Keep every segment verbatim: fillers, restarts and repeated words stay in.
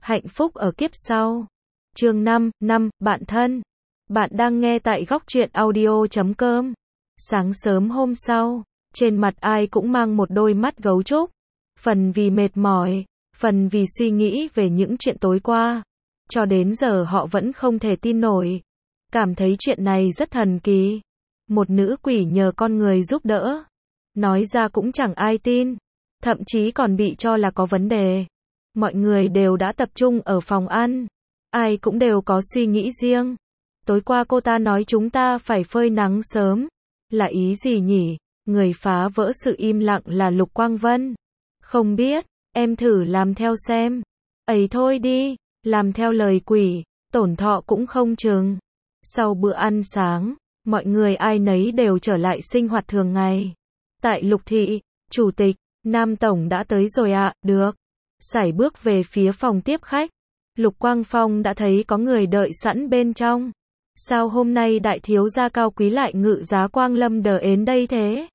Hạnh phúc ở kiếp sau. Chương năm, năm, bạn thân. Bạn đang nghe tại góc truyện audio chấm com. Sáng sớm hôm sau, trên mặt ai cũng mang một đôi mắt gấu trúc. Phần vì mệt mỏi, phần vì suy nghĩ về những chuyện tối qua. Cho đến giờ họ vẫn không thể tin nổi. Cảm thấy chuyện này rất thần kỳ. Một nữ quỷ nhờ con người giúp đỡ. Nói ra cũng chẳng ai tin. Thậm chí còn bị cho là có vấn đề. Mọi người đều đã tập trung ở phòng ăn. Ai cũng đều có suy nghĩ riêng. Tối qua cô ta nói chúng ta phải phơi nắng sớm. Là ý gì nhỉ? Người phá vỡ sự im lặng là Lục Quang Vân. Không biết, em thử làm theo xem. Ấy thôi đi, làm theo lời quỷ, tổn thọ cũng không chừng. Sau bữa ăn sáng, mọi người ai nấy đều trở lại sinh hoạt thường ngày. Tại Lục Thị, Chủ tịch, Nam Tổng đã tới rồi ạ, à, được. Sải bước về phía phòng tiếp khách. Lục Quang Phong đã thấy có người đợi sẵn bên trong. Sao hôm nay đại thiếu gia cao quý lại ngự giá Quang Lâm đờ ến đây thế?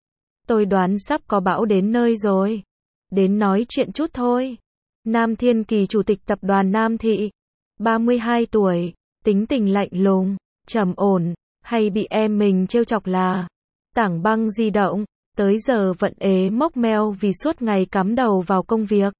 Tôi đoán sắp có bão đến nơi rồi. Đến nói chuyện chút thôi. Nam Thiên Kỳ chủ tịch tập đoàn Nam Thị. ba mươi hai tuổi, tính tình lạnh lùng, trầm ổn, hay bị em mình trêu chọc là Tảng Băng di động, tới giờ vẫn ế mốc meo vì suốt ngày cắm đầu vào công việc.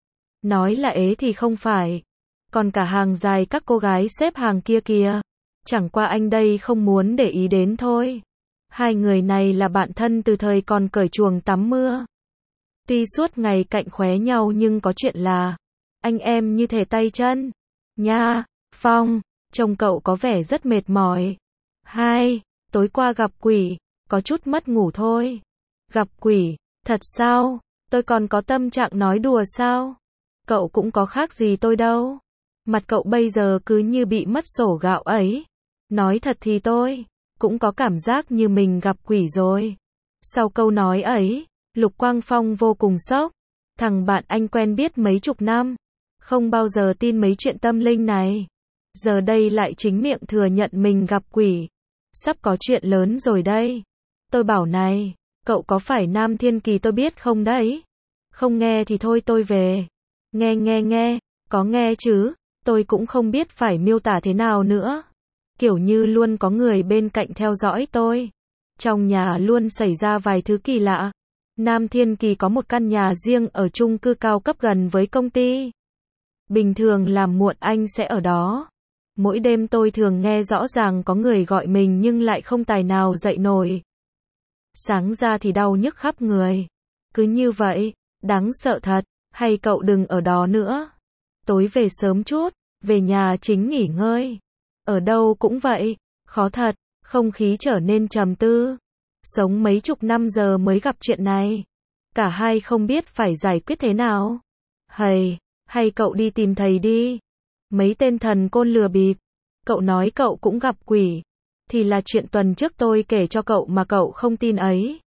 Nói là ế thì không phải. Còn cả hàng dài các cô gái xếp hàng kia kìa. Chẳng qua anh đây không muốn để ý đến thôi. Hai người này là bạn thân từ thời còn cởi chuồng tắm mưa. Tuy suốt ngày cạnh khóe nhau nhưng có chuyện là anh em như thể tay chân. Nha, Phong, trông cậu có vẻ rất mệt mỏi. Hai, tối qua gặp quỷ, có chút mất ngủ thôi. Gặp quỷ, thật sao? Tôi còn có tâm trạng nói đùa sao? Cậu cũng có khác gì tôi đâu. Mặt cậu bây giờ cứ như bị mất sổ gạo ấy. Nói thật thì tôi cũng có cảm giác như mình gặp quỷ rồi. Sau câu nói ấy, Lục Quang Phong vô cùng sốc. Thằng bạn anh quen biết mấy chục năm, không bao giờ tin mấy chuyện tâm linh này. Giờ đây lại chính miệng thừa nhận mình gặp quỷ. Sắp có chuyện lớn rồi đây. Tôi bảo này, cậu có phải Nam Thiên Kỳ tôi biết không đấy? Không nghe thì thôi tôi về. Nghe nghe nghe, có nghe chứ, tôi cũng không biết phải miêu tả thế nào nữa. Kiểu như luôn có người bên cạnh theo dõi tôi. Trong nhà luôn xảy ra vài thứ kỳ lạ. Nam Thiên Kỳ có một căn nhà riêng ở chung cư cao cấp gần với công ty. Bình thường làm muộn anh sẽ ở đó. Mỗi đêm tôi thường nghe rõ ràng có người gọi mình nhưng lại không tài nào dậy nổi. Sáng ra thì đau nhức khắp người. Cứ như vậy, đáng sợ thật. Hay cậu đừng ở đó nữa. Tối về sớm chút, về nhà chính nghỉ ngơi. Ở đâu cũng vậy, khó thật, không khí trở nên trầm tư. Sống mấy chục năm giờ mới gặp chuyện này. Cả hai không biết phải giải quyết thế nào. Hay, hay cậu đi tìm thầy đi. Mấy tên thần côn lừa bịp. Cậu nói cậu cũng gặp quỷ. Thì là chuyện tuần trước tôi kể cho cậu mà cậu không tin ấy.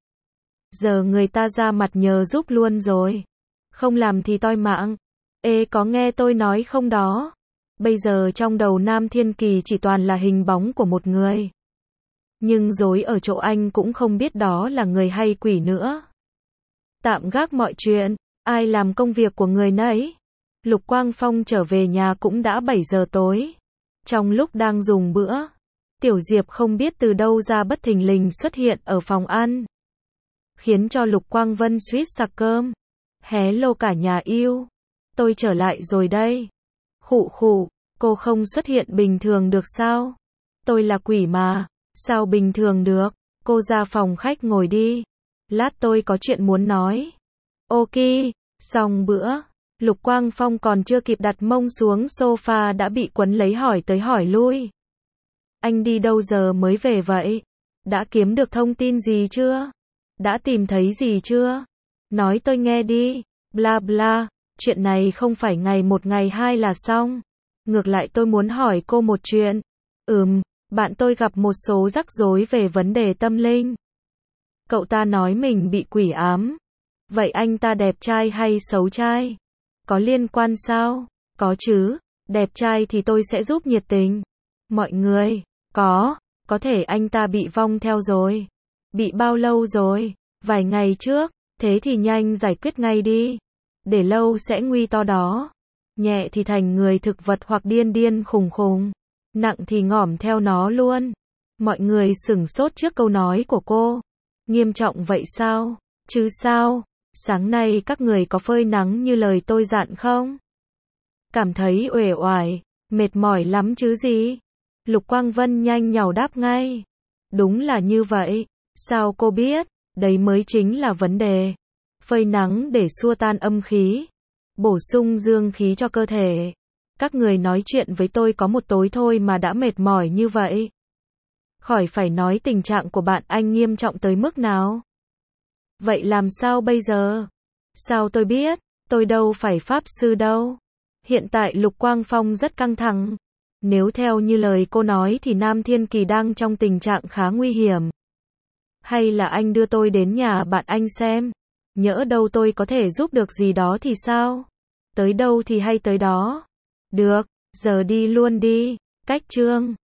Giờ người ta ra mặt nhờ giúp luôn rồi. Không làm thì toi mạng. Ê có nghe tôi nói không đó? Bây giờ trong đầu Nam Thiên Kỳ chỉ toàn là hình bóng của một người. Nhưng dối ở chỗ anh cũng không biết đó là người hay quỷ nữa. Tạm gác mọi chuyện, ai làm công việc của người nấy. Lục Quang Phong trở về nhà cũng đã bảy giờ tối. Trong lúc đang dùng bữa, Tiểu Diệp không biết từ đâu ra bất thình lình xuất hiện ở phòng ăn. Khiến cho Lục Quang Vân suýt sặc cơm. Hello cả nhà yêu. Tôi trở lại rồi đây. Khụ khụ, cô không xuất hiện bình thường được sao? Tôi là quỷ mà, sao bình thường được? Cô ra phòng khách ngồi đi. Lát tôi có chuyện muốn nói. Ok, xong bữa. Lục Quang Phong còn chưa kịp đặt mông xuống sofa đã bị quấn lấy hỏi tới hỏi lui. Anh đi đâu giờ mới về vậy? Đã kiếm được thông tin gì chưa? Đã tìm thấy gì chưa? Nói tôi nghe đi. Bla bla, chuyện này không phải ngày một ngày hai là xong. Ngược lại tôi muốn hỏi cô một chuyện. Ừm, bạn tôi gặp một số rắc rối về vấn đề tâm linh. Cậu ta nói mình bị quỷ ám. Vậy anh ta đẹp trai hay xấu trai? Có liên quan sao? Có chứ, đẹp trai thì tôi sẽ giúp nhiệt tình. Mọi người, có, có thể anh ta bị vong theo rồi. Bị bao lâu rồi? Vài ngày trước, thế thì nhanh giải quyết ngay đi. Để lâu sẽ nguy to đó. nhẹ thì thành người thực vật hoặc điên điên khùng khùng, nặng thì ngỏm theo nó luôn. Mọi người sửng sốt trước câu nói của cô. Nghiêm trọng vậy sao? Chứ sao? Sáng nay các người có phơi nắng như lời tôi dặn không? Cảm thấy uể oải, mệt mỏi lắm chứ gì? Lục Quang Vân nhanh nhảu đáp ngay. Đúng là như vậy. Sao cô biết? Đấy mới chính là vấn đề. Phơi nắng để xua tan âm khí, bổ sung dương khí cho cơ thể. Các người nói chuyện với tôi có một tối thôi mà đã mệt mỏi như vậy. Khỏi phải nói tình trạng của bạn anh nghiêm trọng tới mức nào. Vậy làm sao bây giờ? Sao tôi biết? Tôi đâu phải pháp sư đâu. Hiện tại Lục Quang Phong rất căng thẳng. Nếu theo như lời cô nói thì Nam Thiên Kỳ đang trong tình trạng khá nguy hiểm. Hay là anh đưa tôi đến nhà bạn anh xem. Nhỡ đâu tôi có thể giúp được gì đó thì sao? Tới đâu thì hay tới đó. Được, giờ đi luôn đi. Cách chương